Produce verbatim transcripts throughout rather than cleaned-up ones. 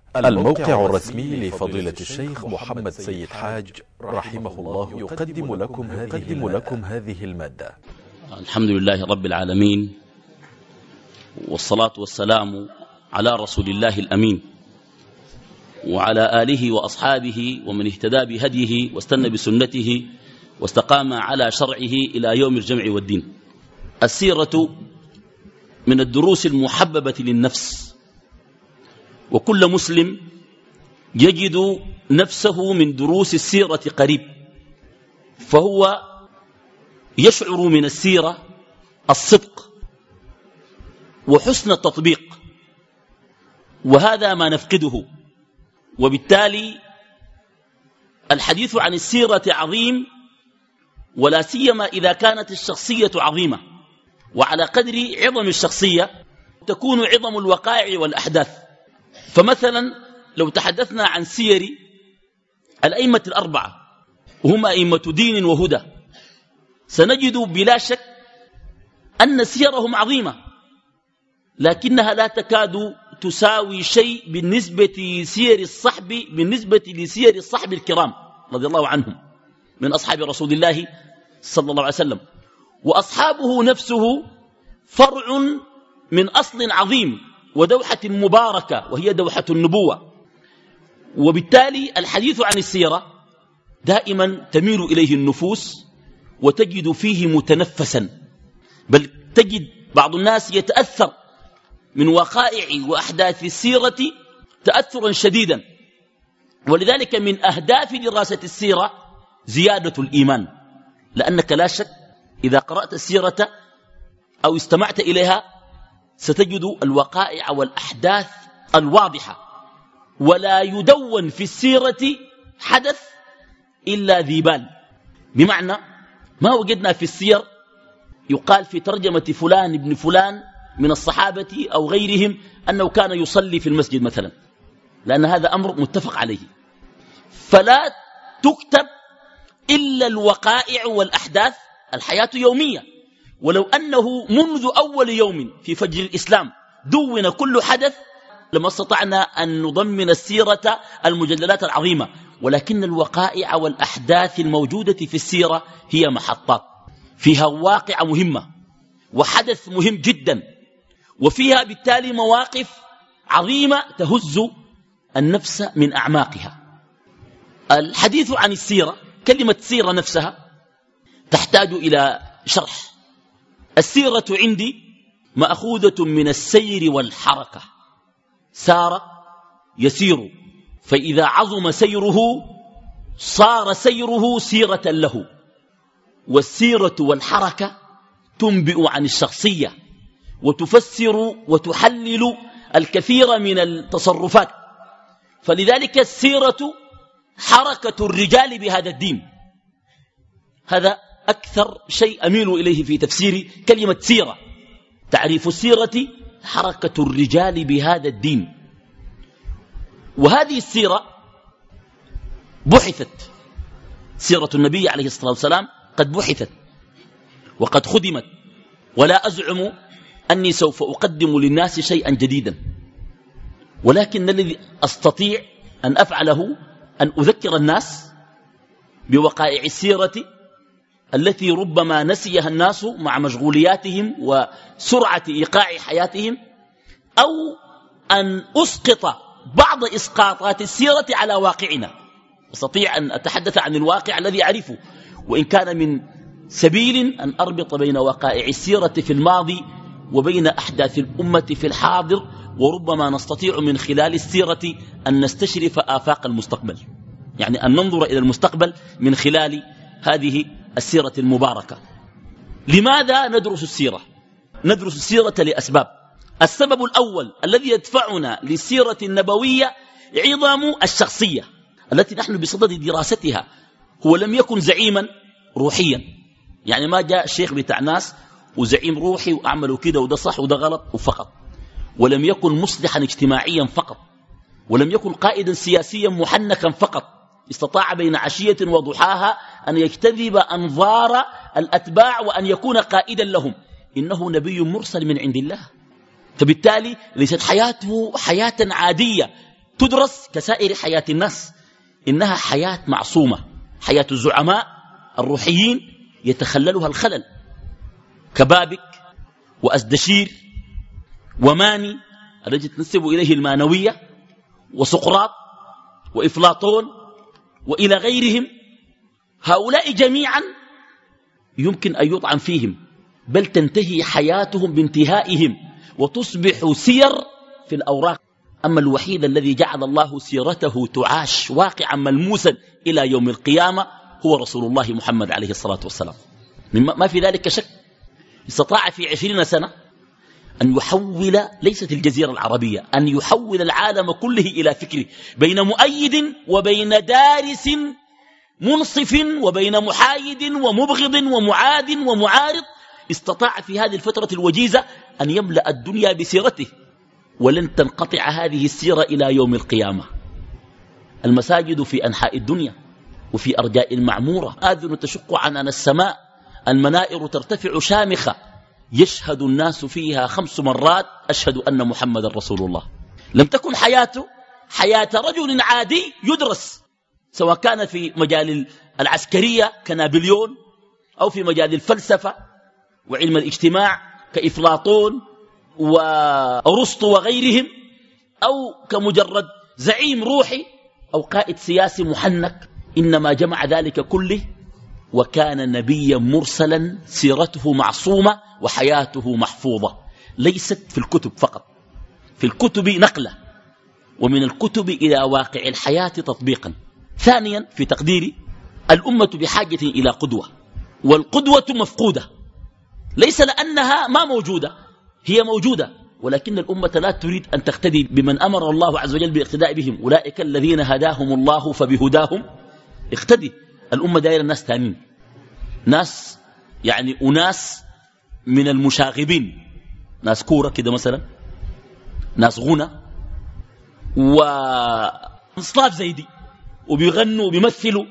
الموقع الرسمي لفضيلة الشيخ محمد سيد حاج رحمه الله يقدم لكم هذه, لكم هذه المادة. الحمد لله رب العالمين، والصلاة والسلام على رسول الله الأمين وعلى آله وأصحابه ومن اهتدى بهديه واستنى بسنته واستقام على شرعه إلى يوم الجمع والدين. السيرة من الدروس المحببة للنفس، وكل مسلم يجد نفسه من دروس السيرة قريب، فهو يشعر من السيرة الصدق وحسن التطبيق، وهذا ما نفقده. وبالتالي الحديث عن السيرة عظيم، ولا سيما إذا كانت الشخصية عظيمة، وعلى قدر عظم الشخصية تكون عظم الوقائع والأحداث. فمثلا لو تحدثنا عن سير الأئمة الأربعة وهم أئمة دين وهدى، سنجد بلا شك أن سيرهم عظيمة، لكنها لا تكاد تساوي شيء بالنسبة لسير الصحب بالنسبة لسير الصحب الكرام رضي الله عنهم من أصحاب رسول الله صلى الله عليه وسلم. وأصحابه نفسه فرع من أصل عظيم ودوحة مباركة، وهي دوحة النبوة. وبالتالي الحديث عن السيرة دائما تميل إليه النفوس وتجد فيه متنفسا، بل تجد بعض الناس يتأثر من وقائع وأحداث السيرة تأثرا شديدا. ولذلك من أهداف دراسة السيرة زيادة الإيمان، لأنك لا شك إذا قرأت السيرة أو استمعت إليها ستجد الوقائع والأحداث الواضحة، ولا يدون في السيرة حدث إلا ذي بال. بمعنى ما وجدنا في السير يقال في ترجمة فلان ابن فلان من الصحابة أو غيرهم أنه كان يصلي في المسجد مثلا، لأن هذا أمر متفق عليه. فلا تكتب إلا الوقائع والأحداث. الحياة يومية، ولو أنه منذ أول يوم في فجر الإسلام دون كل حدث لما استطعنا أن نضمن السيرة المجلدات العظيمة. ولكن الوقائع والأحداث الموجودة في السيرة هي محطات، فيها واقع مهمة وحدث مهم جدا، وفيها بالتالي مواقف عظيمة تهز النفس من أعماقها. الحديث عن السيرة، كلمة سيرة نفسها تحتاج إلى شرح. السيرة عندي مأخوذة من السير والحركة، سار يسير، فإذا عظم سيره صار سيره سيرة له. والسيرة والحركة تنبئ عن الشخصية وتفسر وتحلل الكثير من التصرفات. فلذلك السيرة حركة الرجال بهذا الدين. هذا أكثر شيء أميل إليه في تفسير كلمة سيرة. تعريف السيرة حركة الرجال بهذا الدين. وهذه السيرة بحثت، سيرة النبي عليه الصلاة والسلام قد بحثت وقد خدمت، ولا أزعم أني سوف أقدم للناس شيئا جديدا، ولكن الذي أستطيع أن أفعله أن أذكر الناس بوقائع السيرة التي ربما نسيها الناس مع مشغولياتهم وسرعة إيقاع حياتهم، أو أن أسقط بعض إسقاطات السيرة على واقعنا. أستطيع أن أتحدث عن الواقع الذي أعرفه، وإن كان من سبيل أن أربط بين وقائع السيرة في الماضي وبين أحداث الأمة في الحاضر، وربما نستطيع من خلال السيرة أن نستشرف آفاق المستقبل، يعني أن ننظر إلى المستقبل من خلال هذه السيرة المباركة. لماذا ندرس السيرة؟ ندرس السيرة لأسباب. السبب الأول الذي يدفعنا للسيرة النبوية عظم الشخصية التي نحن بصدد دراستها. هو لم يكن زعيما روحيا، يعني ما جاء الشيخ بتاع ناس وزعيم روحي وأعملوا كده وده صح وده غلط وفقط، ولم يكن مصلحا اجتماعيا فقط، ولم يكن قائدا سياسيا محنكا فقط استطاع بين عشية وضحاها أن يجتذب أنظار الأتباع وأن يكون قائدا لهم. إنه نبي مرسل من عند الله، فبالتالي ليست حياته حياة عادية تدرس كسائر حياة الناس، إنها حياة معصومة، حياة الزعماء الروحيين يتخللها الخلل، كبابك وأزدشير وماني الذي تنسب إليه المانوية، وسقراط وإفلاطون وإلى غيرهم. هؤلاء جميعا يمكن أن يطعن فيهم، بل تنتهي حياتهم بانتهائهم وتصبح سير في الأوراق. أما الوحيد الذي جعل الله سيرته تعاش واقعا ملموسا إلى يوم القيامة هو رسول الله محمد عليه الصلاة والسلام، ما في ذلك شك. استطاع في عشرين سنة أن يحول، ليست الجزيرة العربية، أن يحول العالم كله إلى فكره، بين مؤيد وبين دارس منصف، وبين محايد ومبغض ومعاد ومعارض. استطاع في هذه الفترة الوجيزة أن يملأ الدنيا بسيرته، ولن تنقطع هذه السيرة إلى يوم القيامة. المساجد في أنحاء الدنيا وفي أرجاء المعمورة، آذن تشق عنان السماء، المنائر ترتفع شامخة، يشهد الناس فيها خمس مرات أشهد أن محمد رسول الله. لم تكن حياته حياة رجل عادي يدرس، سواء كان في مجال العسكرية كنابليون، أو في مجال الفلسفة وعلم الاجتماع كإفلاطون وأرسطو وغيرهم، أو كمجرد زعيم روحي أو قائد سياسي محنك. إنما جمع ذلك كله وكان نبيا مرسلا، سيرته معصومة وحياته محفوظة، ليست في الكتب فقط، في الكتب نقلة، ومن الكتب إلى واقع الحياة تطبيقا. ثانيا في تقديري، الأمة بحاجة إلى قدوة، والقدوة مفقودة، ليس لأنها ما موجودة، هي موجودة، ولكن الأمة لا تريد أن تقتدي بمن أمر الله عز وجل بالاقتداء بهم، أولئك الذين هداهم الله فبهداهم اقتدي. الأمة دائرة الناس ثانيين، ناس يعني أناس من المشاغبين، ناس كورة كده مثلا، ناس غنى وإصلاف زي دي، وبيغنوا وبيمثلوا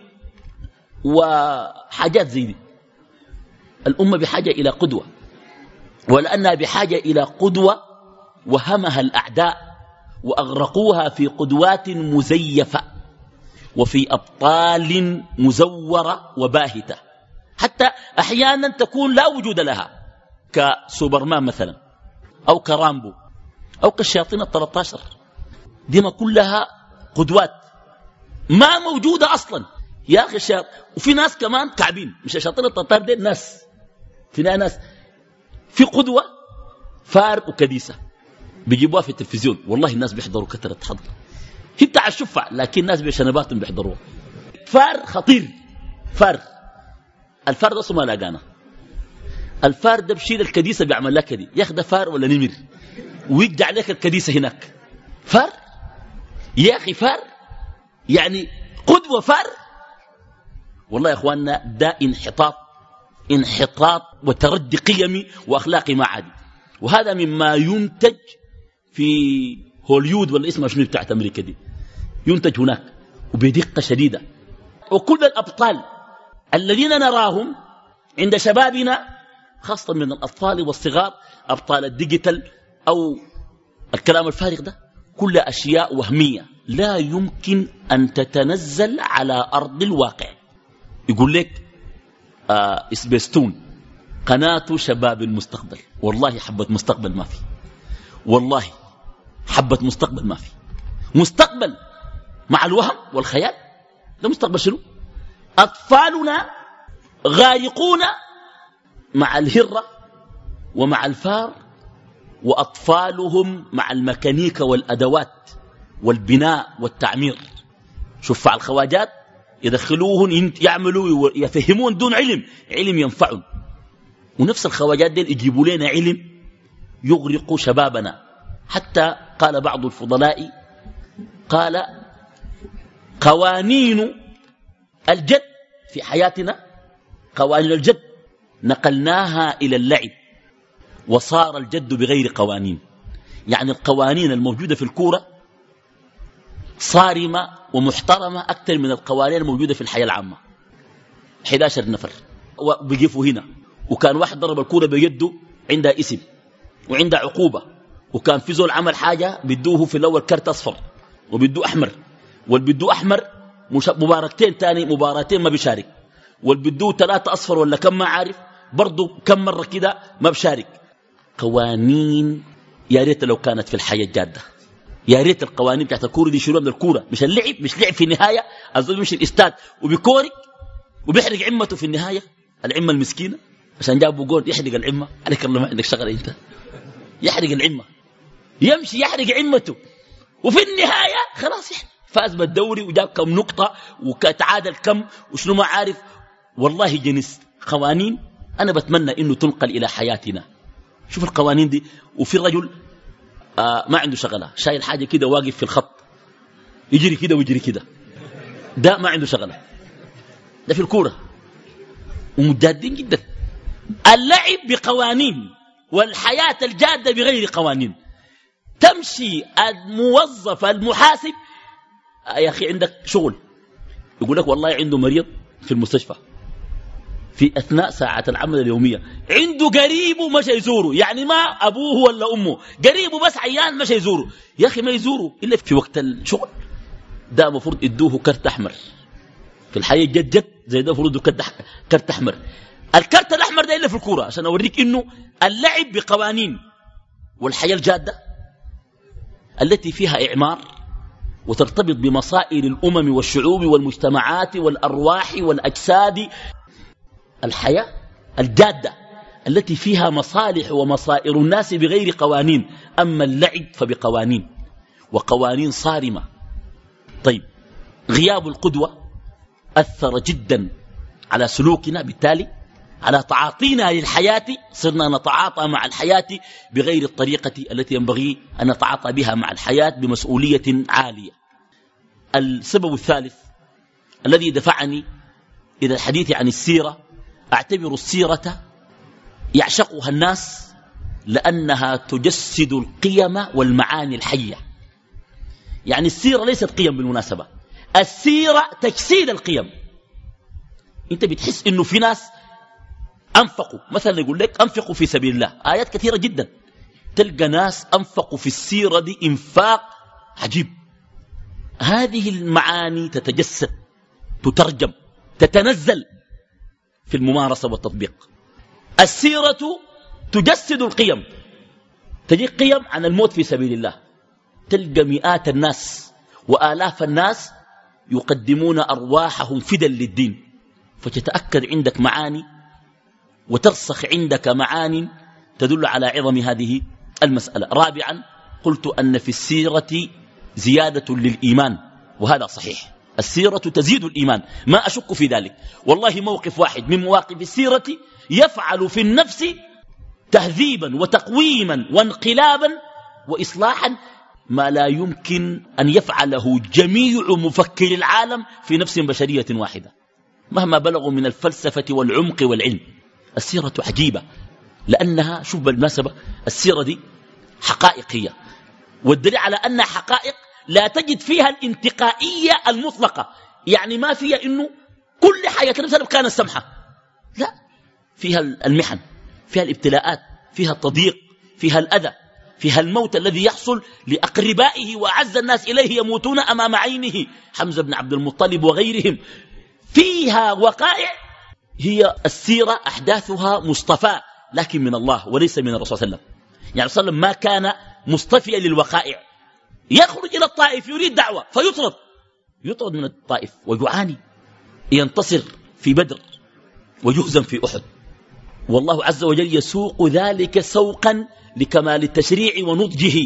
وحاجات زي دي. الأمة بحاجة إلى قدوة، ولأنها بحاجة إلى قدوة وهمها الأعداء وأغرقوها في قدوات مزيفة وفي أبطال مزورة وباهتة، حتى أحيانا تكون لا وجود لها، كسوبرمان مثلا، أو كرامبو، أو كالشياطين الثلاثة عشر. دي ما كلها قدوات ما موجودة أصلا يا أخي الشياط. وفي ناس كمان كعبين، مش الشياطين الثلاثة عشر دي، ناس في ناس في قدوة فار وكديسة بيجيبوها في التلفزيون، والله الناس بيحضروا كثرة حضر، هي بتاع الشفع، لكن الناس بشنباتهم بيحضروها. فار خطير، فار الفار ده اسمه لاقانا، الفار ده بشيل الكديسة بيعمل لك كدي، ياخد فار ولا نمر ويقدع لك الكديسة هناك. فار يا أخي، فار يعني قدوة فار. والله يا أخواننا ده انحطاط، انحطاط وتردي قيمي وأخلاقي ما عادي. وهذا مما ينتج في هوليود ولا اسمها شنو بتاعت أمريكا دي، ينتج هناك وبدقة شديدة. وكل الأبطال الذين نراهم عند شبابنا، خاصة من الأطفال والصغار، أبطال الديجيتال أو الكلام الفارغ ده، كل أشياء وهمية لا يمكن أن تتنزل على أرض الواقع. يقول لك آه إسبستون قناة شباب المستقبل، والله حبة مستقبل ما في، والله حبة مستقبل ما في. مستقبل مع الوهم والخيال، ده مستقبل شنو؟ أطفالنا غارقون مع الهرة ومع الفار، وأطفالهم مع الميكانيكا والأدوات والبناء والتعمير. شوف على الخواجات يدخلوهن يعملوا يفهمون دون علم، علم ينفعون. ونفس الخواجات دي يجيبوا لنا علم يغرق شبابنا. حتى قال بعض الفضلاء، قال قوانين الجد في حياتنا، قوانين الجد نقلناها إلى اللعب، وصار الجد بغير قوانين. يعني القوانين الموجودة في الكورة صارمة ومحترمة أكثر من القوانين الموجودة في الحياة العامة. أحد عشر نفر وبيقفوا هنا، وكان واحد ضرب الكورة بيده عندها اسم وعندها عقوبة، وكان في زول عمل حاجة بدوه في الأول كرت أصفر، وبده أحمر، والبدو أحمر مباركتين تاني مباراتين ما بيشارك، والبدو ثلاثة أصفر ولا كم ما عارف برضو كم مرة كده ما بشارك. قوانين يا ريت لو كانت في الحياة الجادة، يا ريت القوانين بتاعت الكورة دي شروع من الكورة، مش اللعب، مش لعب في النهاية الزول يمشي الاستاد وبيكورك وبيحرق عمته في النهاية، العمة المسكينة عشان جابوا جول يحرق العمة، عليك الله ما عندك شغل انت، يحرق العمة يمشي يحرق عمته وفي النهاية خلاص يعني فاز بالدوري وجاب كم نقطة وتعادل كم وشنو ما عارف. والله جنس قوانين أنا بتمنى إنه تنقل إلى حياتنا. شوف القوانين دي، وفي رجل آه ما عنده شغلة، شايل حاجة كده واقف في الخط يجري كده ويجري كده، ده ما عنده شغلة، ده في الكورة ومجادين جدا. اللعب بقوانين والحياة الجادة بغير قوانين. تمشي الموظف المحاسب يا أخي عندك شغل، يقول لك والله عنده مريض في المستشفى في أثناء ساعة العمل اليومية، عنده قريبه مش يزوره، يعني ما أبوه ولا أمه، قريبه بس عيان مش يزوره، يا أخي ما يزوره إلا في وقت الشغل. ده مفروض يدوه كرت أحمر في الحياة جد جد زي ده، مفروض كرت أحمر. الكرت الأحمر ده إلا في الكورة عشان أوريك إنه اللعب بقوانين والحياة الجادة التي فيها إعمار وترتبط بمصائر الأمم والشعوب والمجتمعات والأرواح والأجساد. الحياة الجادة التي فيها مصالح ومصائر الناس بغير قوانين، أما اللعب فبقوانين وقوانين صارمة. طيب غياب القدوة أثر جدا على سلوكنا، بالتالي على تعاطينا للحياة، صرنا نتعاطى مع الحياة بغير الطريقة التي ينبغي أن نتعاطى بها مع الحياة بمسؤولية عالية. السبب الثالث الذي دفعني إلى الحديث عن السيرة، أعتبر السيرة يعشقها الناس لأنها تجسد القيم والمعاني الحية. يعني السيرة ليست قيم بالمناسبة، السيرة تجسيد القيم. أنت بتحس إنه في ناس أنفقوا، مثلا يقول لك أنفقوا في سبيل الله، آيات كثيرة جدا تلقى ناس أنفقوا في السيرة دي إنفاق عجيب. هذه المعاني تتجسد، تترجم، تتنزل في الممارسة والتطبيق. السيرة تجسد القيم، تجي قيم عن الموت في سبيل الله، تلقى مئات الناس وآلاف الناس يقدمون أرواحهم فدا للدين، فتتأكد عندك معاني وترسخ عندك معاني تدل على عظم هذه المسألة. رابعا قلت أن في السيرة زيادة للإيمان، وهذا صحيح، السيرة تزيد الإيمان، ما أشك في ذلك. والله موقف واحد من مواقف السيرة يفعل في النفس تهذيبا وتقويما وانقلابا وإصلاحا ما لا يمكن أن يفعله جميع مفكر العالم في نفس بشرية واحدة مهما بلغوا من الفلسفة والعمق والعلم. السيرة عجيبة لأنها، شوف بالمناسبة السيرة دي حقائقية، والدليل على أنها حقائق لا تجد فيها الانتقائية المطلقة، يعني ما فيها إنه كل حياة النبي كانت سمحة، لا، فيها المحن، فيها الابتلاءات، فيها التضييق، فيها الأذى، فيها الموت الذي يحصل لأقربائه وأعز الناس إليه يموتون أمام عينه، حمزة بن عبد المطلب وغيرهم. فيها وقائع هي السيرة أحداثها مصطفى لكن من الله وليس من الرسول صلى الله عليه وسلم. يعني صلى الله عليه وسلم ما كان مصطفيا للوقائع، يخرج إلى الطائف يريد دعوة فيطرد، يطرد من الطائف ويعاني، ينتصر في بدر ويهزم في أحد، والله عز وجل يسوق ذلك سوقا لكمال التشريع ونضجه.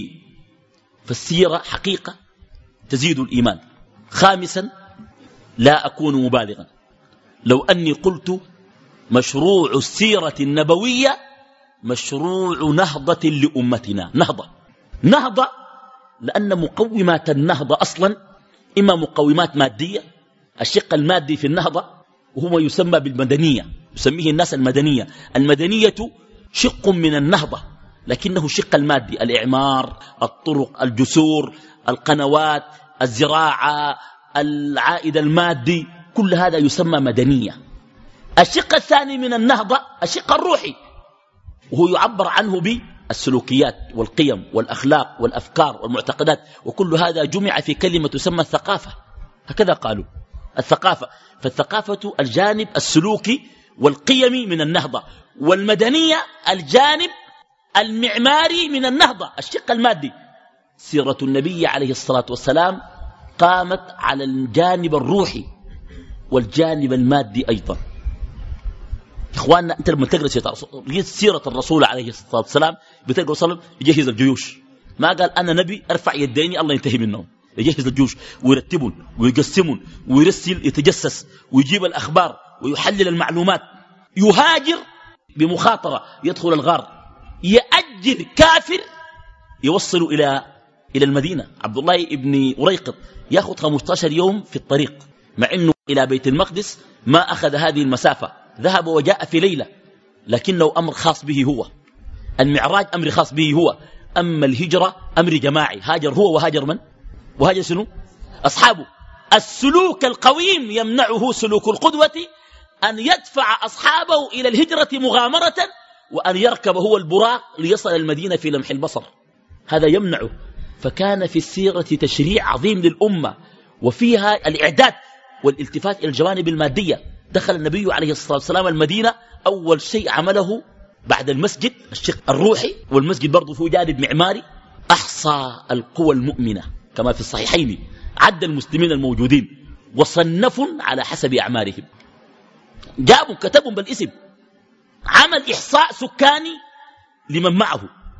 فالسيرة حقيقة تزيد الإيمان. خامسا لا أكون مبالغا لو أني قلت مشروع السيرة النبوية مشروع نهضة لأمتنا. نهضة نهضة لأن مقومات النهضة أصلا إما مقومات مادية، الشق المادي في النهضة وهو يسمى بالمدنية، يسميه الناس المدنية. المدنية شق من النهضة لكنه الشق المادي، الإعمار، الطرق، الجسور، القنوات، الزراعة، العائد المادي، كل هذا يسمى مدنية. الشق الثاني من النهضة الشق الروحي وهو يعبر عنه السلوكيات والقيم والأخلاق والأفكار والمعتقدات، وكل هذا جمع في كلمة تسمى الثقافة. هكذا قالوا الثقافة. فالثقافة الجانب السلوكي والقيمي من النهضة، والمدنية الجانب المعماري من النهضة، الشق المادي. سيرة النبي عليه الصلاة والسلام قامت على الجانب الروحي والجانب المادي أيضا. إخواننا، أنت لما تقرأ سيرة الرسول عليه الصلاة والسلام بتقرأ صلى يجهز الجيوش. ما قال أنا نبي أرفع يديني الله ينتهي منهم. يجهز الجيوش ويرتبون ويقسمون ويرسل يتجسس ويجيب الأخبار ويحلل المعلومات، يهاجر بمخاطرة، يدخل الغار، يأجر كافر يوصل إلى إلى المدينة. عبد الله بن أريقط يأخذ خمسة عشر يوم في الطريق، مع أنه إلى بيت المقدس ما أخذ هذه المسافة، ذهب وجاء في ليلة، لكنه أمر خاص به هو. المعراج أمر خاص به هو، أما الهجرة أمر جماعي. هاجر هو وهاجر من؟ وهاجر شنو؟ أصحابه. السلوك القويم يمنعه سلوك القدوة أن يدفع أصحابه إلى الهجرة مغامرة، وأن يركب هو البراق ليصل المدينة في لمح البصر، هذا يمنعه. فكان في السيرة تشريع عظيم للأمة، وفيها الإعداد والالتفات إلى الجوانب المادية. دخل النبي عليه الصلاة والسلام المدينة، أول شيء عمله بعد المسجد الشق الروحي، والمسجد برضو فيه جانب معماري، أحصى القوى المؤمنة كما في الصحيحين، عد المسلمين الموجودين وصنفوا على حسب أعمارهم، جابوا كتبهم بالاسم، عمل إحصاء سكاني لمن معه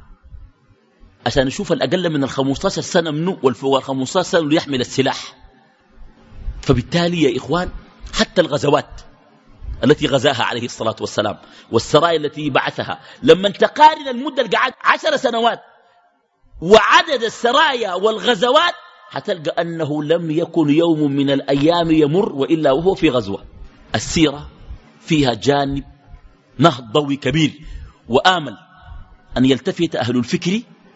عشان نشوف الأقل من الخمسة عشر سنة منه والفوق الخمسة عشر سنة يحمل السلاح. فبالتالي يا إخوان حتى الغزوات التي غزاها عليه الصلاة والسلام والسرايا التي بعثها، لما تقارن المدة القعد عشر سنوات وعدد السرايا والغزوات هتلقى أنه لم يكن يوم من الأيام يمر وإلا وهو في غزوة. السيرة فيها جانب نهضوي كبير، وآمل أن يلتفت أهل الفكر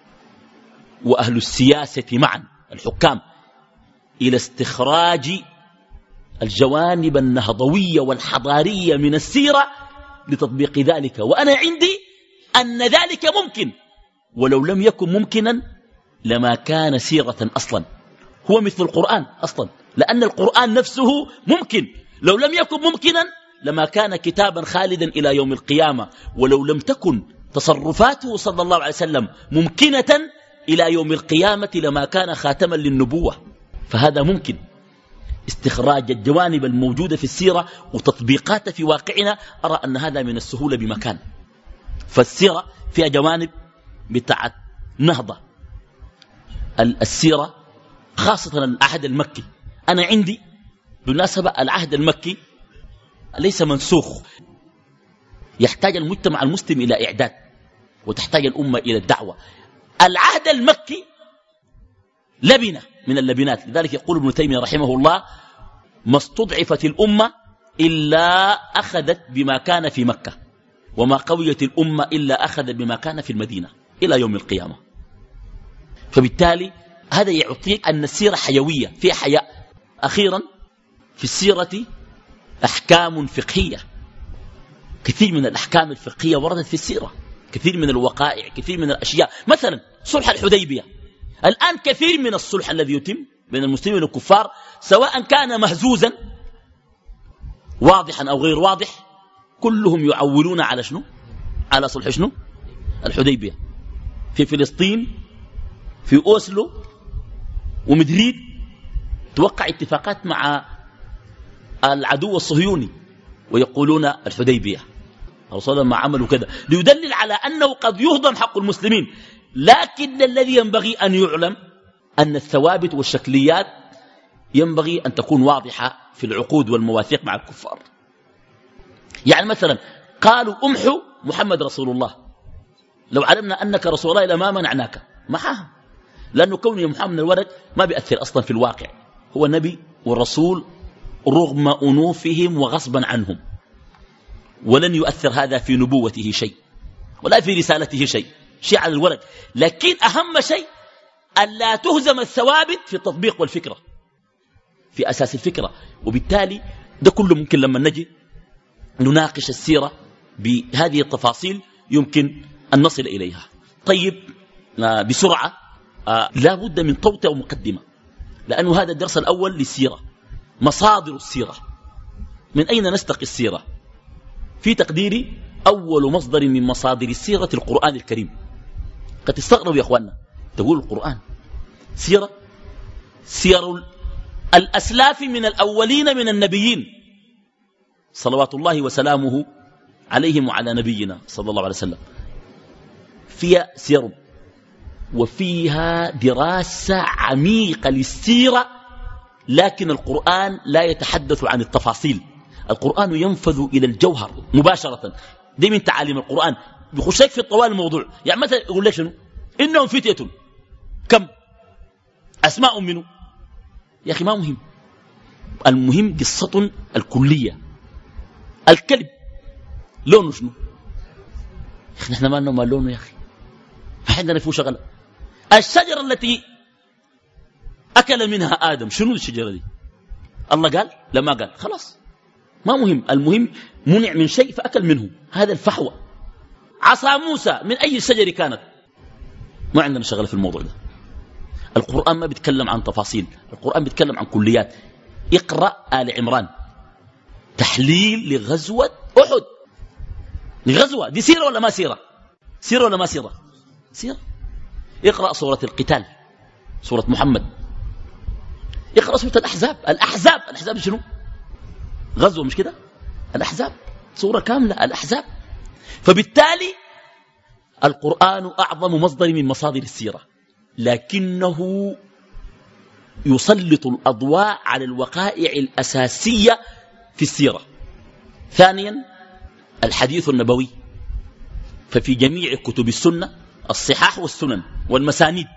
وأهل السياسة معا الحكام إلى استخراج الجوانب النهضوية والحضارية من السيرة لتطبيق ذلك. وأنا عندي أن ذلك ممكن، ولو لم يكن ممكنا لما كان سيرة أصلا. هو مثل القرآن أصلا، لأن القرآن نفسه ممكن، لو لم يكن ممكنا لما كان كتابا خالدا إلى يوم القيامة، ولو لم تكن تصرفاته صلى الله عليه وسلم ممكنة إلى يوم القيامة لما كان خاتما للنبوة. فهذا ممكن استخراج الجوانب الموجودة في السيرة وتطبيقاتها في واقعنا. أرى أن هذا من السهولة بمكان. فالسيرة فيها جوانب بتاعت نهضة. السيرة خاصة العهد المكي، أنا عندي بالمناسبة العهد المكي ليس منسوخ، يحتاج المجتمع المسلم إلى إعداد، وتحتاج الأمة إلى الدعوة. العهد المكي لبنة من اللبنات، لذلك يقول ابن تيمية رحمه الله: ما استضعفت الأمة إلا أخذت بما كان في مكة، وما قويت الأمة إلا أخذت بما كان في المدينة إلى يوم القيامة. فبالتالي هذا يعطيك أن السيرة حيوية، فيها حياة. أخيرا في السيرة أحكام فقهية، كثير من الأحكام الفقهية وردت في السيرة، كثير من الوقائع، كثير من الأشياء. مثلا صلح الحديبية، الآن كثير من الصلح الذي يتم بين المسلمين والكفار سواء كان مهزوزا واضحا أو غير واضح، كلهم يعولون على شنو؟ على صلح شنو؟ الحديبية. في فلسطين في أوسلو ومدريد توقع اتفاقات مع العدو الصهيوني ويقولون الحديبية. الرسول ما عملوا كذا ليدلل على أنه قد يهضم حق المسلمين، لكن الذي ينبغي أن يعلم أن الثوابت والشكليات ينبغي أن تكون واضحة في العقود والمواثيق مع الكفار. يعني مثلا قالوا أمحوا محمد رسول الله، لو علمنا أنك رسول الله لما منعناك معها، لأنه كونه محمد الورق ما بيأثر أصلا في الواقع، هو نبي والرسول رغم أنوفهم وغصبا عنهم، ولن يؤثر هذا في نبوته شيء ولا في رسالته شيء، شيء على الورق. لكن أهم شيء أن لا تهزم الثوابت في التطبيق والفكرة، في أساس الفكرة. وبالتالي ده كله ممكن لما نجي نناقش السيرة بهذه التفاصيل يمكن أن نصل إليها. طيب آه بسرعة آه لا بد من توطئة ومقدمة، لأنه هذا الدرس الأول للسيرة. مصادر السيرة، من أين نستقي السيرة؟ في تقديري أول مصدر من مصادر السيرة القرآن الكريم. قد تستغربوا يا أخواننا، تقول القرآن سيرة، سير الأسلاف من الأولين من النبيين صلوات الله وسلامه عليهم وعلى نبينا صلى الله عليه وسلم، فيها سير وفيها دراسة عميقة للسيرة، لكن القرآن لا يتحدث عن التفاصيل. القرآن ينفذ إلى الجوهر مباشرة. دي من تعاليم القرآن، بيخشك في طوال الموضوع. يعني مثلا يقول لك شنو؟ إنهم فتية كم أسماء منه، يا أخي ما مهم، المهم قصة الكلية. الكلب لونه شنو؟ نحن ما لنا ما لونه يا أخي، ما عندنا فيه شغلة. الشجرة التي أكل منها آدم شنو الشجرة دي؟ الله قال؟ لما قال خلاص ما مهم، المهم منع من شيء فأكل منه، هذا الفحوى. عصا موسى من أي شجر كانت؟ ما عندنا شغلة في الموضوع ده. القرآن ما بيتكلم عن تفاصيل، القرآن بيتكلم عن كليات. اقرأ آل عمران، تحليل لغزوة أحد. لغزوة دي سيرة ولا ما سيرة؟ سيرة ولا ما سيرة؟ سيرة. اقرأ سورة القتال، سورة محمد. اقرأ سورة الأحزاب. الأحزاب الأحزاب شنو؟ غزوة مش كده؟ الأحزاب سورة كاملة الأحزاب. فبالتالي القرآن أعظم مصدر من مصادر السيرة، لكنه يسلط الأضواء على الوقائع الأساسية في السيرة. ثانيا الحديث النبوي، ففي جميع كتب السنة الصحاح والسنن والمسانيد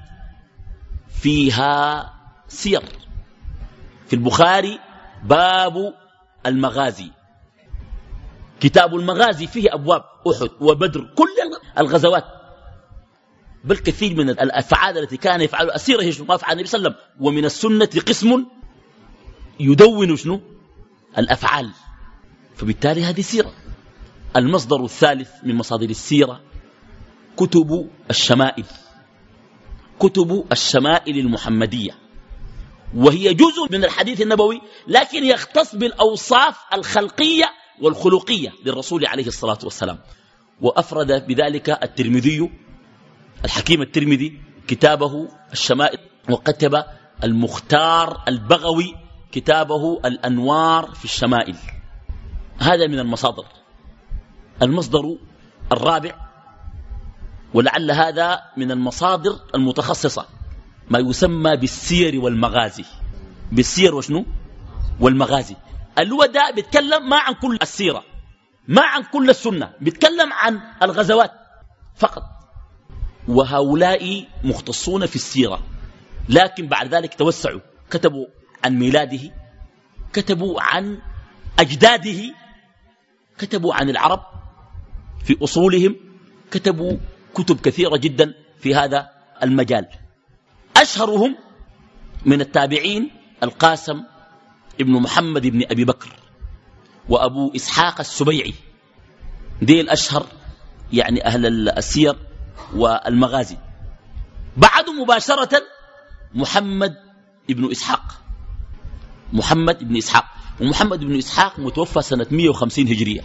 فيها سير. في البخاري باب المغازي، كتاب المغازي فيه أبواب أحد وبدر، كل الغزوات، بل كثير من الأفعال التي كان يفعلها السيرة هي شنو ما فعل النبي صلى الله عليه وسلم. ومن السنة قسم يدون شنو الأفعال، فبالتالي هذه سيرة. المصدر الثالث من مصادر السيرة كتب الشمائل، كتب الشمائل المحمدية، وهي جزء من الحديث النبوي، لكن يختص بالأوصاف الخلقية والخلقية للرسول عليه الصلاة والسلام. وأفرد بذلك الترمذي، الحكيم الترمذي، كتابه الشمائل، وكتب المختار البغوي كتابه الأنوار في الشمائل. هذا من المصادر. المصدر الرابع، ولعل هذا من المصادر المتخصصة، ما يسمى بالسير والمغازي. بالسير وشنو والمغازي، اللي هو ده بيتكلم ما عن كل السيرة، ما عن كل السنة، بيتكلم عن الغزوات فقط. وهؤلاء مختصون في السيرة، لكن بعد ذلك توسعوا، كتبوا عن ميلاده، كتبوا عن أجداده، كتبوا عن العرب في أصولهم، كتبوا كتب كثيرة جدا في هذا المجال. أشهرهم من التابعين القاسم ابن محمد ابن أبي بكر وأبو إسحاق السبيعي، دي الأشهر يعني أهل السير والمغازي. بعد مباشرة محمد ابن إسحاق، محمد ابن إسحاق، ومحمد ابن إسحاق متوفى سنة مئة وخمسين هجرية.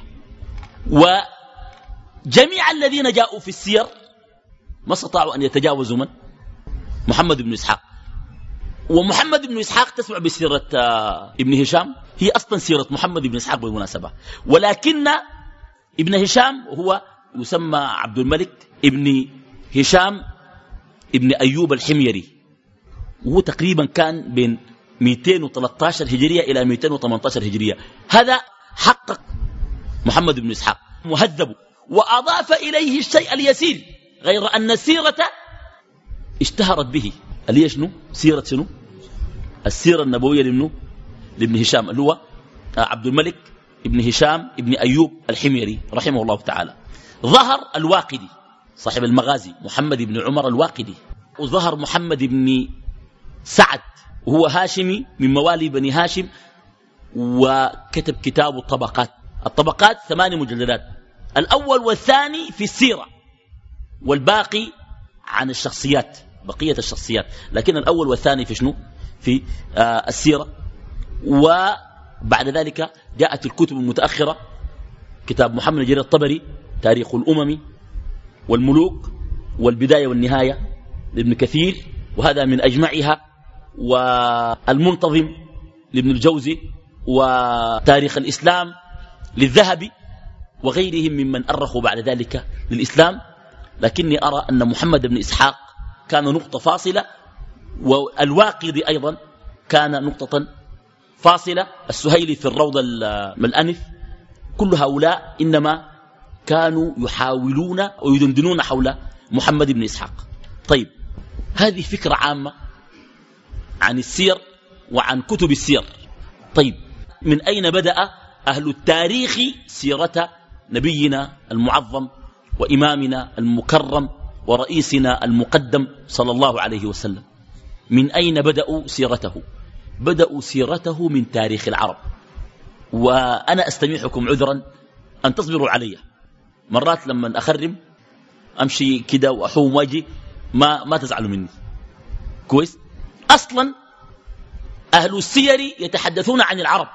وجميع الذين جاءوا في السير ما استطاعوا أن يتجاوزوا من محمد بن إسحاق. ومحمد بن إسحاق تسمع بسيرة ابن هشام، هي أصلا سيرة محمد بن إسحاق بالمناسبة، ولكن ابن هشام هو يسمى عبد الملك ابن هشام ابن أيوب الحميري، وهو تقريبا كان بين مئتين وثلاثة عشر هجرية إلى مئتين وثمانية عشر هجرية. هذا حقق محمد بن إسحاق، مهذب، وأضاف إليه الشيء اليسير، غير أن السيرة اشتهرت به، اللي هي شنو؟ سيرة شنو؟ السيرة النبوية لابنه لابن هشام، اللي هو عبد الملك ابن هشام ابن أيوب الحميري رحمه الله تعالى. ظهر الواقدي صاحب المغازي، محمد بن عمر الواقدي، وظهر محمد بن سعد وهو هاشمي من موالي بني هاشم، وكتب كتاب الطبقات. الطبقات ثماني مجلدات، الأول والثاني في السيرة، والباقي عن الشخصيات، بقية الشخصيات، لكن الأول والثاني في شنو؟ في آه السيرة. وبعد ذلك جاءت الكتب المتأخرة، كتاب محمد جرير الطبري تاريخ الأمم والملوك والبداية والنهاية لابن كثير، وهذا من أجمعها، والمنتظم لابن الجوزي، وتاريخ الإسلام للذهبي، وغيرهم ممن أرخوا بعد ذلك للإسلام. لكني أرى أن محمد بن إسحاق كان نقطة فاصلة، والواقدي أيضا كان نقطة فاصلة، السهيلي في الروضة الأنف، كل هؤلاء إنما كانوا يحاولون ويدندنون حول محمد بن إسحاق. طيب، هذه فكرة عامة عن السير وعن كتب السير. طيب، من أين بدأ أهل التاريخ سيرة نبينا المعظم وإمامنا المكرم ورئيسنا المقدم صلى الله عليه وسلم؟ من أين بدأوا سيرته؟ بدأوا سيرته من تاريخ العرب. وأنا أستميحكم عذرا أن تصبروا علي، مرات لما أخرم أمشي كده وأحوم واجي، ما, ما تزعلوا مني، كويس؟ أصلا أهل السير يتحدثون عن العرب،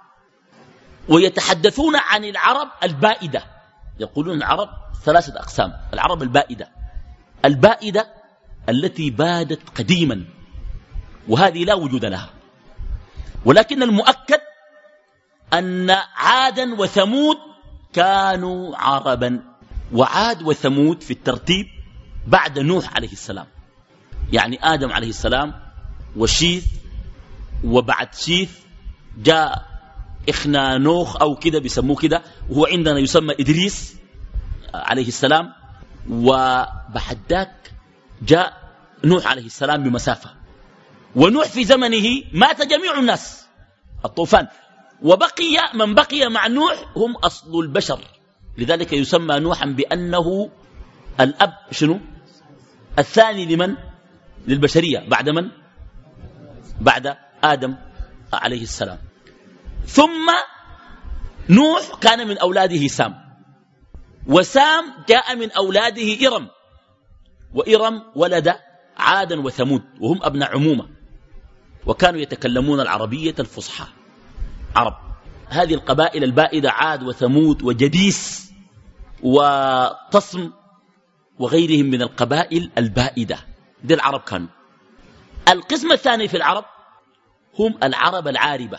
ويتحدثون عن العرب البائدة. يقولون العرب ثلاثة أقسام: العرب البائدة، البائدة التي بادت قديما، وهذه لا وجود لها، ولكن المؤكد أن عادا وثمود كانوا عربا. وعاد وثمود في الترتيب بعد نوح عليه السلام، يعني آدم عليه السلام وشيث، وبعد شيث جاء إخنانوخ أو كده بيسموه كده، وهو عندنا يسمى إدريس عليه السلام، وبعد ذاك جاء نوح عليه السلام بمسافة. ونوح في زمنه مات جميع الناس، الطوفان، وبقي من بقي مع نوح هم أصل البشر، لذلك يسمى نوحا بأنه الأب شنو الثاني لمن؟ للبشرية، بعد من؟ بعد آدم عليه السلام. ثم نوح كان من أولاده سام، وسام جاء من أولاده إرم، وإرم ولد عادا وثمود، وهم أبناء عمومة، وكانوا يتكلمون العربية الفصحى، عرب. هذه القبائل البائدة عاد وثمود وجديس وتصم وغيرهم من القبائل البائدة، دي العرب كانوا. القسم الثاني في العرب هم العرب العاربة،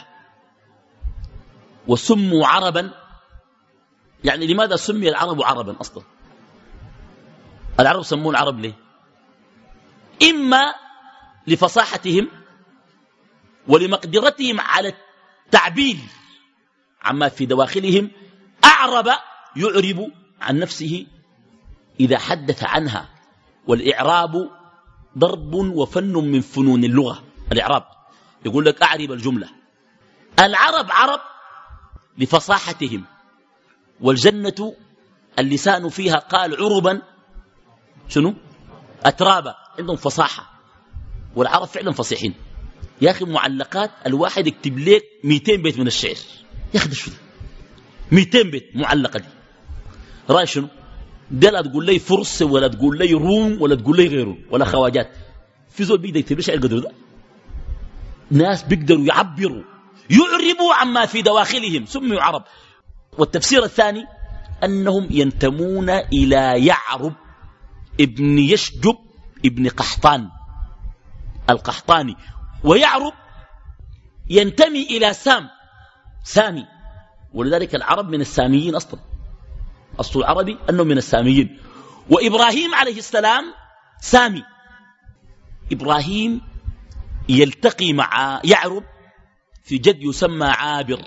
وسموا عربا. يعني لماذا سمي العرب عربا أصلا؟ العرب سمون عرب ليه؟ إما لفصاحتهم ولمقدرتهم على التعبير عما في دواخلهم. أعرب يعرب عن نفسه إذا حدث عنها، والإعراب ضرب وفن من فنون اللغة. الإعراب يقول لك أعرب الجملة. العرب عرب لفصاحتهم، والجنة اللسان فيها قال عربا شنو؟ أترابا، عندهم فصاحة، والعرب فعلا فصيحين. يا أخي معلقات الواحد يكتب لك مئتين بيت من الشعر، يا أخي ده شنو مئتين بيت معلقة دي؟ رأي شنو؟ ده لا تقول لي فرس ولا تقول لي روم ولا تقول لي غيره ولا خواجات. في زول بيقدر يكتب لي شعر قدر ده؟ ناس بيقدروا يعبروا يعربوا عما في دواخلهم، سموا عرب. والتفسير الثاني أنهم ينتمون إلى يعرب ابن يشجب ابن قحطان القحطاني، ويعرب ينتمي إلى سام سامي، ولذلك العرب من الساميين أصلا، أصل العربي أنه من الساميين. وإبراهيم عليه السلام سامي. إبراهيم يلتقي مع يعرب في جد يسمى عابر،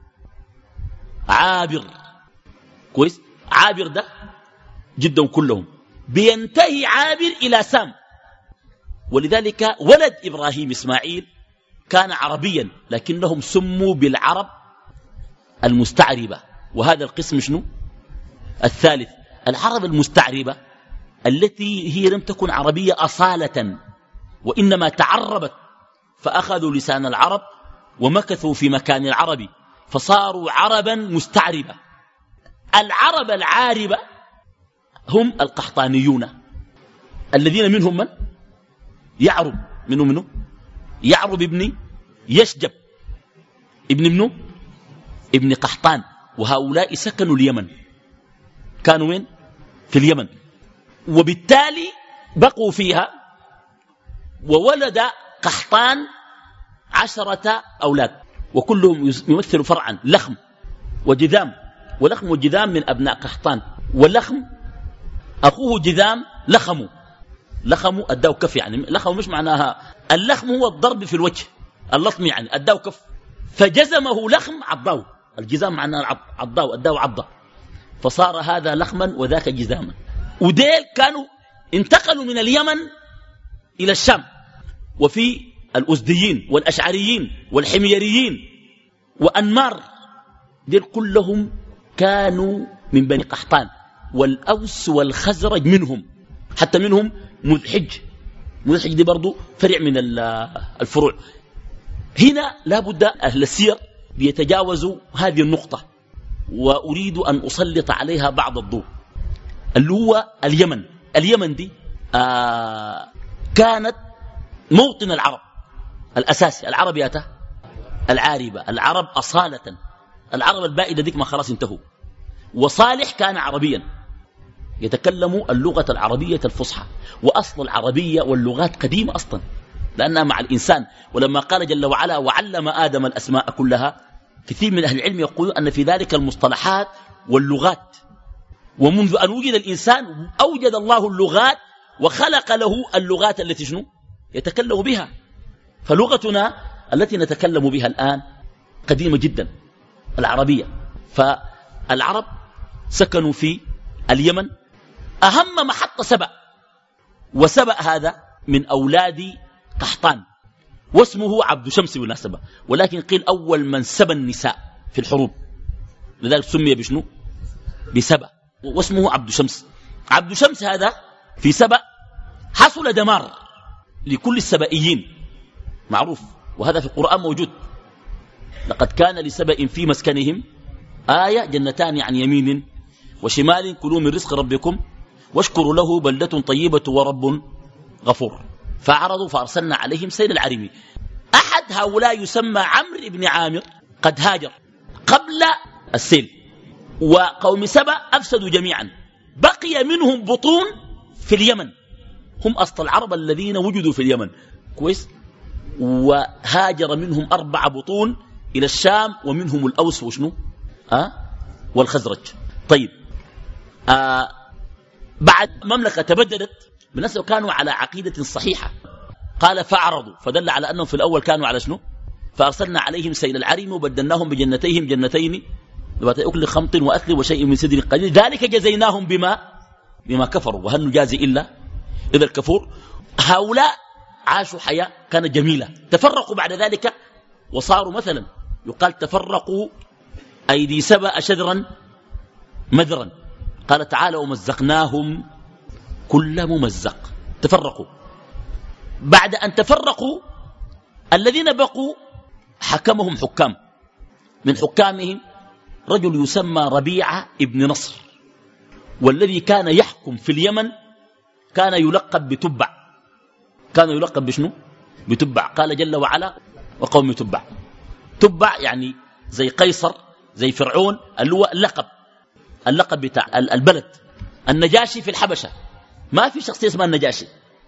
عابر كويس، عابر ده جدا كلهم بينتهي عابر إلى سام. ولذلك ولد إبراهيم إسماعيل كان عربيا، لكنهم سموا بالعرب المستعربة. وهذا القسم شنو؟ الثالث، العرب المستعربة التي هي لم تكن عربية أصالة، وإنما تعربت، فأخذوا لسان العرب ومكثوا في مكان العربي فصاروا عربا مستعربة. العرب العاربة هم القحطانيون. الذين منهم من يعرب، منه منه يعرب ابن يشجب ابن منه ابن قحطان، وهؤلاء سكنوا اليمن، كانوا وين؟ في اليمن، وبالتالي بقوا فيها. وولد قحطان عشرة أولاد، وكلهم يمثل فرعا لخم وجذام، ولخم وجذام من أبناء قحطان، ولخم أخوه جذام لخموا لخموا أداوا كف، يعني لخموا مش معناها اللخم هو الضرب في الوجه، اللطم يعني أداوا كف، فجزمه لخم عضاو، الجزام معناها عضاو أداوا عضة، فصار هذا لخما وذاك جزاما. وديل كانوا انتقلوا من اليمن إلى الشام، وفي الأزديين والأشعريين والحميريين وأنمار، ديل كلهم كانوا من بني قحطان، والأوس والخزرج منهم، حتى منهم مذحج. مذحج دي برضو فرع من الفروع. هنا لابد أهل السير بيتجاوزوا هذه النقطة، وأريد أن أسلط عليها بعض الضوء، اللي هو اليمن. اليمن دي آه كانت موطن العرب الأساسي. العرب ياته العاربة، العرب أصالة، العرب البائدة ديك ما خلاص انتهوا. وصالح كان عربيا يتكلم اللغة العربية الفصحى، وأصل العربية واللغات قديمة أصلا لأنها مع الإنسان. ولما قال جل وعلا وعلم آدم الأسماء كلها، كثير من أهل العلم يقولون أن في ذلك المصطلحات واللغات، ومنذ أن وجد الإنسان أوجد الله اللغات وخلق له اللغات التي شنو يتكلم بها. فلغتنا التي نتكلم بها الآن قديمة جدا، العربية. فالعرب سكنوا في اليمن، أهم محطة سبأ، وسبأ هذا من أولاد قحطان، واسمه عبد شمس بالمناسبة، ولكن قيل أول من سبى النساء في الحروب، لذلك سمي بشنو؟ بسبأ، واسمه عبد شمس. عبد شمس هذا في سبأ حصل دمار لكل السبائيين معروف، وهذا في القرآن موجود. لقد كان لسبأ في مسكنهم آية جنتان عن يمين وشمال كلوا من رزق ربكم واشكروا له بلدة طيبة ورب غفور. فأعرضوا فأرسلنا عليهم سيل العرم. أحد هؤلاء يسمى عمرو بن عامر قد هاجر قبل السيل، وقوم سبأ أفسدوا جميعا، بقي منهم بطون في اليمن، هم أصل العرب الذين وجدوا في اليمن كويس. وهاجر منهم أربع بطون إلى الشام، ومنهم الأوس وشنو أه؟ والخزرج. طيب آه بعد مملكة تبددت بالناس كانوا على عقيدة صحيحة. قال فأعرضوا، فدل على أنهم في الأول كانوا على شنو؟ فأرسلنا عليهم سيل العرم وبدلناهم بجنتيهم جنتين ذوات أكل خمط وأثل وشيء من سدر قليل ذلك جزيناهم بما بما كفروا وهل نجازي إلا إذا الكفور. هؤلاء عاشوا حياة كانت جميلة، تفرقوا بعد ذلك وصاروا مثلا يقال تفرقوا أيدي سبأ شذرا مذرا. قال تعالى ومزقناهم كل ممزق. تفرقوا. بعد أن تفرقوا الذين بقوا حكمهم حكام، من حكامهم رجل يسمى ربيعة ابن نصر، والذي كان يحكم في اليمن كان يلقب بتبع. كان يلقب بشنو؟ بتبع. قال جل وعلا وقوم تبع. تبع يعني زي قيصر زي فرعون، اللي هو اللقب اللقب بتاع البلد. النجاشي في الحبشة ما في شخصية اسمها النجاشي،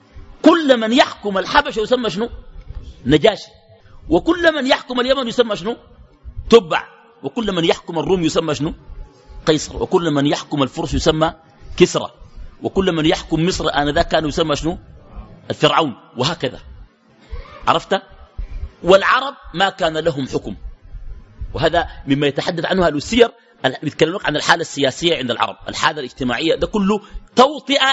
كل من يحكم الحبشة يسمى شنو؟ نجاشي. وكل من يحكم اليمن يسمى شنو؟ تبع. وكل من يحكم الروم يسمى شنو؟ قيصر. وكل من يحكم الفرس يسمى كسرى. وكل من يحكم مصر آنذاك كان يسمى شنو؟ الفرعون. وهكذا. عرفت؟ والعرب ما كان لهم حكم، وهذا مما يتحدث عنه أهل السير. يتكلمون عن الحالة السياسية عند العرب، الحالة الاجتماعية، ده كله توطئة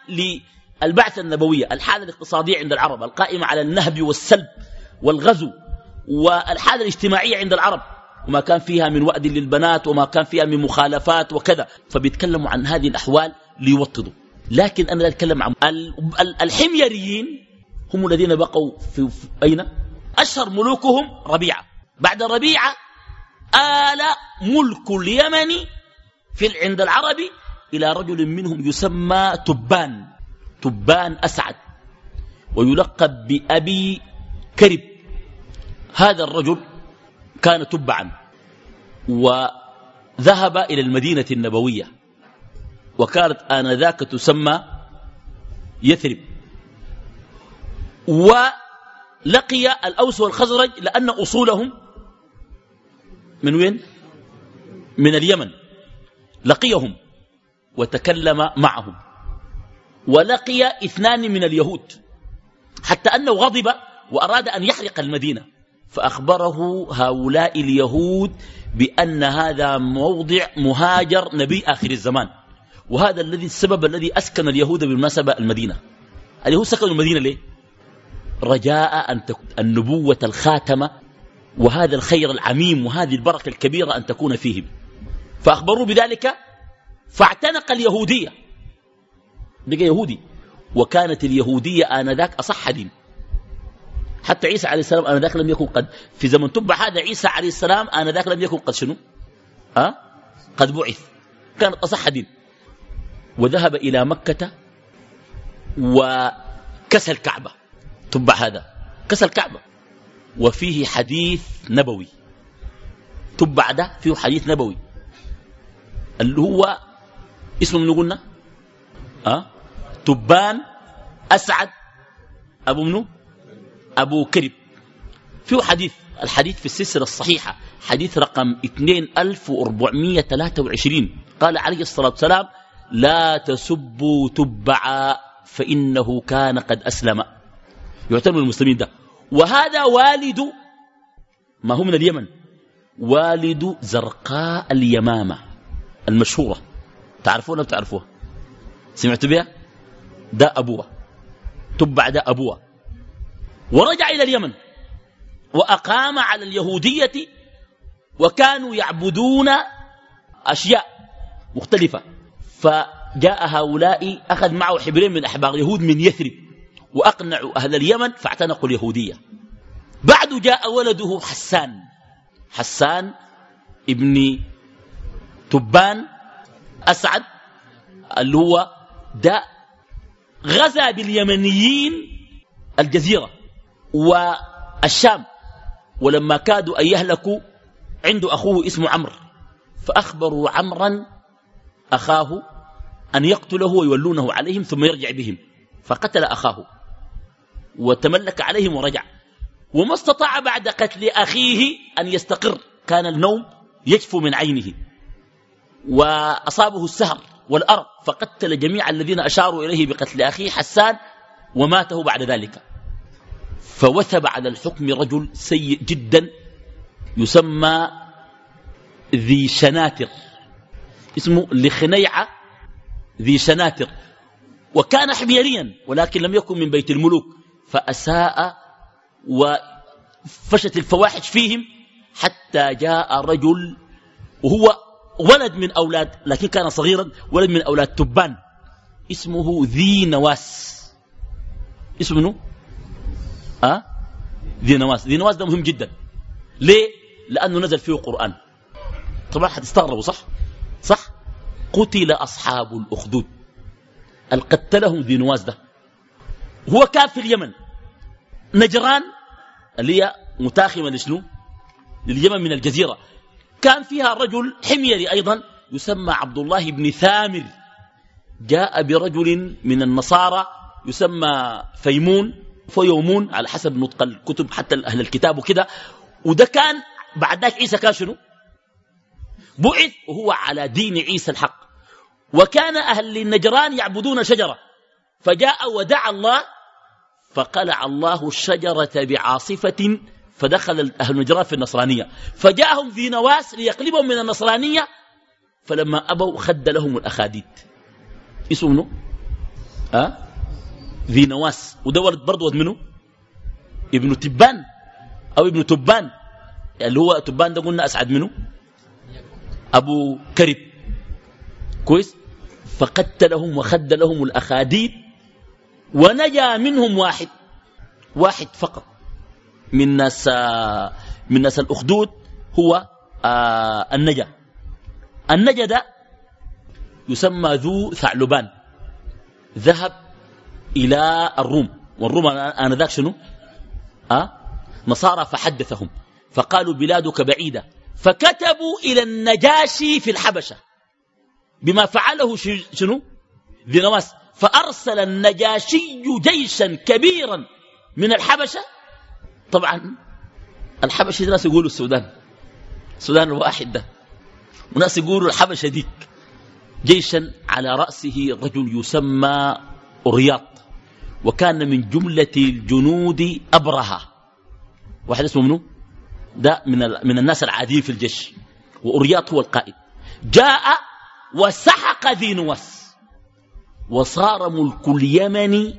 للبعثة النبوية. الحالة الاقتصادية عند العرب القائمة على النهب والسلب والغزو، والحالة الاجتماعية عند العرب وما كان فيها من وأد للبنات وما كان فيها من مخالفات وكذا. فبيتكلموا عن هذه الأحوال ليوطدوا. لكن أنا أتكلم عن الحميريين، هم الذين بقوا في أين؟ أشهر ملوكهم ربيعة. بعد ربيعة آل ملك اليمن في عند العرب إلى رجل منهم يسمى تبان. تبان أسعد ويلقب بأبي كرب. هذا الرجل كان تبعا وذهب إلى المدينة النبوية، وكانت آنذاك تسمى يثرب، ولقي الأوس والخزرج لأن أصولهم من وين؟ من اليمن. لقيهم وتكلم معهم، ولقي اثنان من اليهود، حتى أنه غضب وأراد أن يحرق المدينة، فأخبره هؤلاء اليهود بأن هذا موضع مهاجر نبي آخر الزمان، وهذا الذي السبب الذي أسكن اليهود بالمناسبة المدينة. اليهود سكنوا المدينة ليه؟ رجاء أن تكون النبوة الخاتمة وهذا الخير العميم وهذه البركة الكبيرة أن تكون فيهم، فأخبروا بذلك فاعتنق اليهودية، بقى يهودي. وكانت اليهودية آنذاك أصح دين، حتى عيسى عليه السلام آنذاك لم يكن قد في زمن تبع هذا عيسى عليه السلام آنذاك لم يكن قد شنو أه؟ قد بعث، كانت أصح دين. وذهب إلى مكة وكسى الكعبة. تبع هذا كسى الكعبة، وفيه حديث نبوي. تبع ده فيه حديث نبوي اللي هو اسمه منو قلنا أه؟ تبان أسعد أبو منو أبو كرب. فيه حديث، الحديث في السلسلة الصحيحة حديث رقم اثنين ألف وأربعمائة وثلاثة وعشرين، قال عليه الصلاة والسلام: لا تسبوا تبعا فإنه كان قد أسلم. يعتبر المسلمين ده. وهذا والد، ما هو من اليمن، والد زرقاء اليمامة المشهورة، تعرفونها بتعرفوها؟ سمعتوا بها؟ ده أبوه، تبع ده أبوه. ورجع إلى اليمن وأقام على اليهودية، وكانوا يعبدون أشياء مختلفة. فجاء هؤلاء أخذ معه حبرين من أحبار اليهود من يثرب، وأقنعوا أهل اليمن فاعتنقوا اليهودية. بعد جاء ولده حسان، حسان ابن تبان أسعد اللي هو ده غزا باليمنيين الجزيرة والشام، ولما كادوا أن يهلكوا عنده أخوه اسمه عمرو، فأخبروا عمرا أخاه أن يقتله ويولونه عليهم ثم يرجع بهم، فقتل أخاه وتملك عليهم ورجع. وما استطاع بعد قتل أخيه أن يستقر، كان النوم يجفو من عينه، وأصابه السهر والأرق، فقتل جميع الذين أشاروا إليه بقتل أخيه حسان وماته بعد ذلك. فوثب على الحكم رجل سيء جدا يسمى ذي شناتر، اسمه لخنيعة ذي شناتر، وكان حميريا ولكن لم يكن من بيت الملوك، فأساء وفشت الفواحش فيهم، حتى جاء رجل وهو ولد من أولاد، لكن كان صغيرا، ولد من أولاد تبان، اسمه ذي نواس. اسمه منه؟ أه؟ ذي نواس. ذي نواس ده مهم جدا. ليه؟ لأنه نزل فيه قرآن. طبعا هتستغربوا، صح؟ صح؟ قتل أصحاب الأخدود، القتلهم ذي نواس ده. هو كان في اليمن، نجران اللي هي متاخمة لشنو؟ لليمن من الجزيرة، كان فيها رجل حميري أيضا يسمى عبد الله بن ثامر، جاء برجل من النصارى يسمى فيمون فيومون على حسب نطق الكتب حتى أهل الكتاب وكده. وده كان بعد ذلك عيسى كان شنو؟ بعث وهو على دين عيسى الحق. وكان أهل النجران يعبدون شجرة، فجاء ودعا الله فقلع الله الشجرة بعاصفة، فدخل أهل النجران في النصرانية، فجاءهم ذي نواس ليقلبهم من النصرانية، فلما أبوا خد لهم الأخاديد. اسمه منه؟ أه؟ ذي نواس. وده ولد برضه ولد منه؟ ابن تبان أو ابن تبان، اللي هو تبان ده قلنا أسعد منه أبو كرب. كويس؟ فقتلهم وخد لهم الأخاديد، ونجا منهم واحد واحد فقط من ناس من ناس الأخدود، هو آه النجا. النجا ده يسمى ذو ثعلبان، ذهب إلى الروم، والروم آنذاك شنو؟ أه؟ نصارى، فحدثهم فقالوا بلادك بعيدة، فكتبوا إلى النجاشي في الحبشة بما فعله شنو؟ ذي نواس، فأرسل النجاشي جيشا كبيرا من الحبشة. طبعا الحبشة ناس يقولوا السودان، السودان الواحد ده، وناس يقولوا الحبشة ديك، جيشا على رأسه رجل يسمى أرياط، وكان من جملة الجنود أبرهة، واحد اسمه منه ده من, من الناس العاديين في الجيش، وأرياط هو القائد. جاء وسحق ذي نواس، وصار ملك اليمن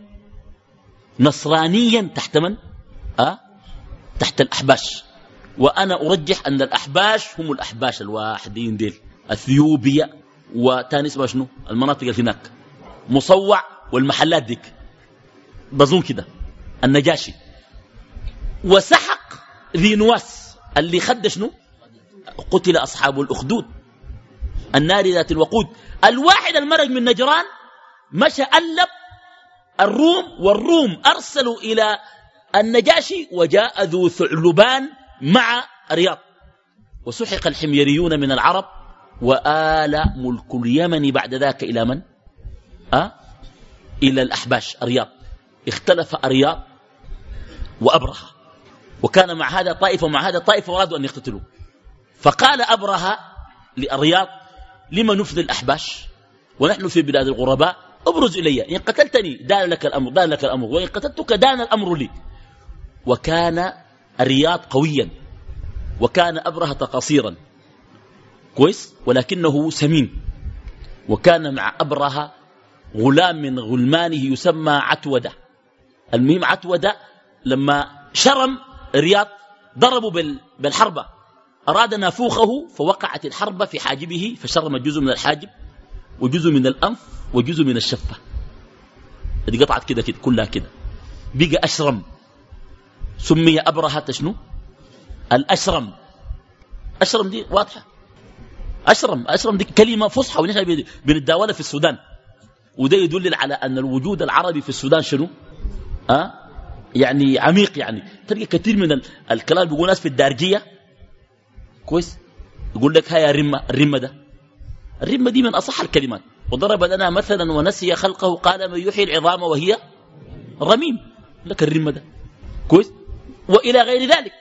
نصرانيا تحت من؟ أه؟ تحت الأحباش. وأنا أرجح أن الأحباش هم الأحباش الواحدين ديل، أثيوبيا وتاني اسمها شنو المناطق اللي هناك، مصوع والمحلات ديك، بظن كده النجاشي. وسحق ذي نواس اللي خد شنو؟ قتل أصحاب الأخدود النار ذات الوقود. الواحد المرج من نجران مشى ألب الروم، والروم أرسلوا إلى النجاشي، وجاء ذو ثعلبان مع رياض، وسحق الحميريون من العرب، وآل ملك اليمن بعد ذاك إلى من؟ أه؟ إلى الأحباش أرياض. اختلف أرياض وأبرهة، وكان مع هذا طائفة ومع هذا طائفة، وأرادوا أن يقتتلوا. فقال أبرهة لأرياض: لما نفذي الأحباش ونحن في بلاد الغرباء؟ ابرز إلي، إن قتلتني دان لك الأمر دان لك الأمر، وإن قتلتك دان الأمر لي. وكان الرياض قويا، وكان أبرهة قصيرا كويس، ولكنه سمين. وكان مع أبرهة غلام من غلمانه يسمى عتودة. المهم عتودة لما شرم رياض ضربوا بالحربة، أراد نافوخه، فوقعت الحربة في حاجبه، فشرم جزء من الحاجب وجزء من الأنف وجزء من الشفة، هذه قطعت كده كده كلها كده، بقى أشرم. سمي أبرهة شنو؟ الأشرم. أشرم دي واضحة، أشرم أشرم دي كلمة فصحى، ونحن بنتداولها في السودان، وده يدل على أن الوجود العربي في السودان شنو؟ أه؟ يعني عميق. يعني تلقى كثير من الكلام بيقول ناس في الدارجية كويس، يقول لك هيا الرمة. الرمة ده الرمة دي من أصح الكلمات. وضرب لنا مثلا ونسي خلقه قال من يحيي العظام وهي رميم، لك الرمة ده كويس. وإلى غير ذلك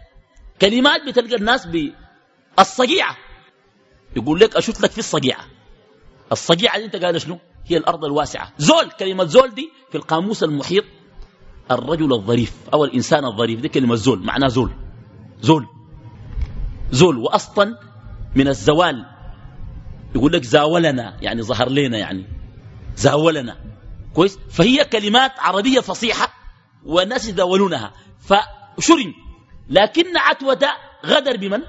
كلمات بتلقى الناس بالصقيعة، يقول لك أشوف لك في الصقيعة. الصقيعة دي انت قال شنو؟ هي الأرض الواسعة. زول، كلمة زول دي في القاموس المحيط الرجل الظريف أو الإنسان الظريف، دي كلمة زول، معناه زول زول زول. وأصلا من الزوال، يقول لك زاولنا يعني ظهر لنا، يعني زاولنا كويس. فهي كلمات عربية فصيحة والناس يداولونها، فشرم. لكن عتودة غدر بمن؟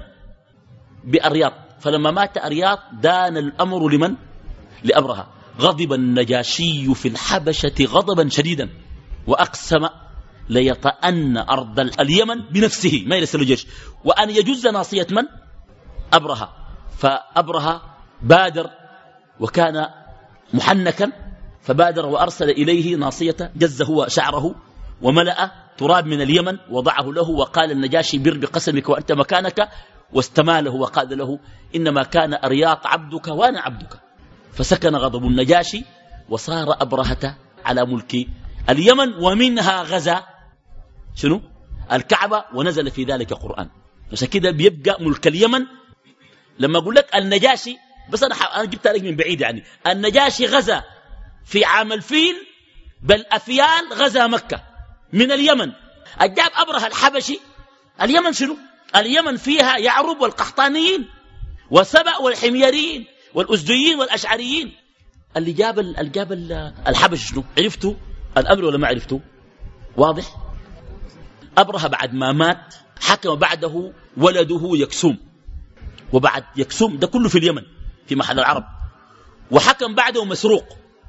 بأرياض. فلما مات أرياض دان الأمر لمن؟ لأبرهة. غضب النجاشي في الحبشة غضبا شديدا، وأقسم ليطأن أرض اليمن بنفسه، ما يرسل الجيش، وأن يجز ناصية من؟ أبرهة. فأبرهة بادر، وكان محنكا، فبادر وأرسل إليه ناصية، جز هو شعره وملأ تراب من اليمن وضعه له، وقال النجاشي بر بقسمك وأنت مكانك، واستماله وقال له إنما كان أرياط عبدك وأنا عبدك. فسكن غضب النجاشي، وصار أبرهة على ملك اليمن، ومنها غزا شنو؟ الكعبة، ونزل في ذلك قرآن. عشان كده بيبقى ملك اليمن. لما أقول لك النجاشي، بس أنا, أنا جبتها لك من بعيد، يعني النجاشي غزا في عام الفيل، بل أفيال غزا مكة من اليمن. أجاب أبرهة الحبشي. اليمن شنو؟ اليمن فيها يعرب والقحطانيين وسبأ والحميريين والأزديين والأشعريين. اللي جاب اللي جاب الحبش شنو؟ عرفتوا الأمر ولا ما عرفتوا؟ واضح. أبرهة بعد ما مات حكم بعده ولده يكسوم، وبعد يكسوم ده كله في اليمن في محل العرب، وحكم بعده مسروق.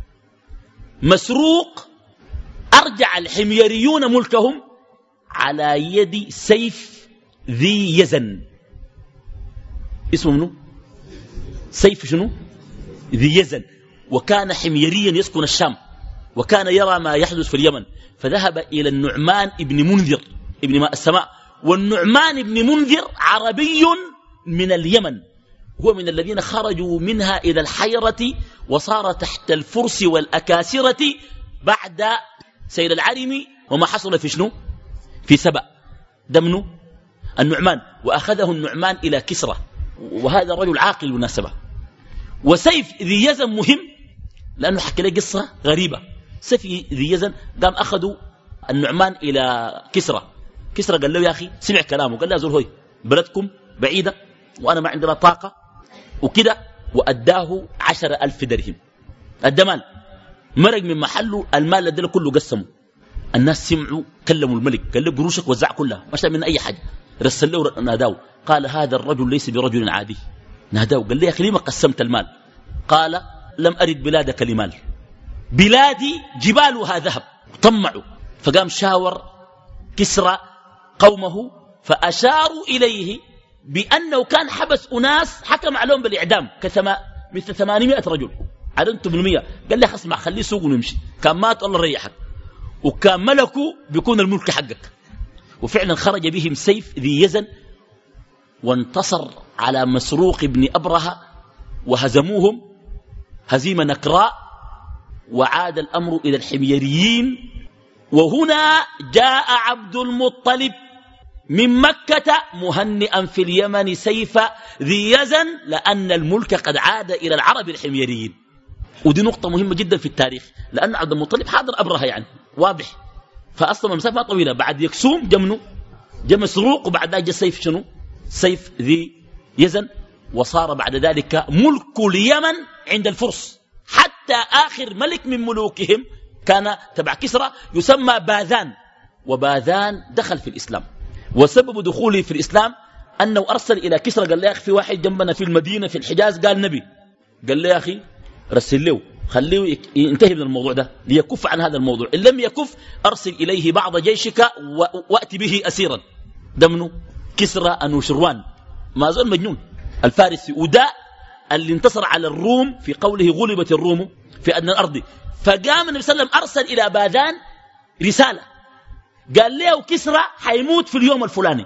مسروق أرجع الحميريون ملكهم على يد سيف ذي يزن. اسمه منه؟ سيف شنو؟ ذي يزن. وكان حميريا يسكن الشام، وكان يرى ما يحدث في اليمن، فذهب إلى النعمان ابن منذر ابن ماء السماء. والنعمان ابن منذر عربي من اليمن، هو من الذين خرجوا منها إلى الحيرة وصار تحت الفرس والأكاسرة بعد سيد العرمي وما حصل في شنو؟ في سبأ. دمنه النعمان، وأخذه النعمان إلى كسرى، وهذا الرجل عاقل بالمناسبة. وسيف ذي يزن مهم لأنه حكى له قصة غريبة. سيف ذي يزن قام أخذوا النعمان إلى كسرى. كسرى قال له يا أخي، سمع كلامه، قال له زول هوي بلدكم بعيدة وأنا ما عندنا طاقة وكده، وأداه عشر ألف درهم. أدى مال مرق من محله، المال الذي كله قسمه. الناس سمعوا كلموا الملك، قال له قروشك وزع كلها، ما شاء من أي حاجة. رسل له ناداه، قال هذا الرجل ليس برجل عادي. ناداه قال له يا أخي لما قسمت المال؟ قال لم أرد بلادك لمال، بلادي جبالها ذهب. طمعوا، فقام شاور كسرى قومه فأشاروا إليه بأنه كان حبس أناس حكم عليهم بالإعدام كثما مثل ثمانمائة رجل، عدد ثمانمائة. قال لي اسمع خليه سوق ونمشي، كان مات الله ريحك، وكان ملكه بيكون الملك حقك. وفعلا خرج بهم سيف ذي يزن وانتصر على مسروق بن أبرهة وهزموهم هزيمة نكراء، وعاد الأمر إلى الحميريين. وهنا جاء عبد المطلب من مكة مهنئا في اليمن سيف ذي يزن، لأن الملك قد عاد إلى العرب الحميريين. ودي نقطة مهمة جدا في التاريخ، لأن عبد المطلب حاضر أبرهة يعني واضح، فأصلا مسافة طويلة. بعد يكسوم جمنه جم مسروق، وبعد ذلك جاء سيف شنو؟ سيف ذي يزن. وصار بعد ذلك ملك اليمن عند الفرس، حتى آخر ملك من ملوكهم كان تبع كسرى يسمى باذان، وباذان دخل في الإسلام. وسبب دخوله في الإسلام أنه أرسل إلى كسرى، قال له يا أخي في واحد جنبنا في المدينة في الحجاز قال نبي، قال له يا أخي رسل له خليه ينتهي من الموضوع ده ليكف عن هذا الموضوع، إن لم يكف أرسل إليه بعض جيشك وأتي به أسيرا. دمنه كسرى أنوشروان، ما زال مجنون الفارسي، وده اللي انتصر على الروم في قوله غلبت الروم في أدنى الأرض. فقام النبي صلى الله عليه وسلم أرسل إلى باذان رسالة، قال له كسرى حيموت في اليوم الفلاني.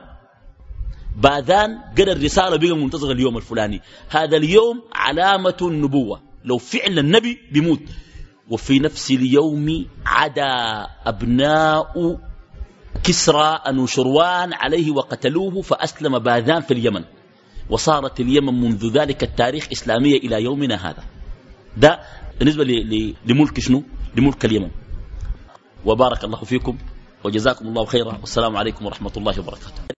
باذان قرأ الرسالة بقى منتظر اليوم الفلاني. هذا اليوم علامة النبوة، لو فعلا النبي بيموت. وفي نفس اليوم عدا أبناء كسرى أنوشروان عليه وقتلوه، فأسلم باذان في اليمن، وصارت اليمن منذ ذلك التاريخ إسلامية إلى يومنا هذا. ده بالنسبة لملك شنو؟ لملك اليمن. وبارك الله فيكم وجزاكم الله خيرا، والسلام عليكم ورحمة الله وبركاته.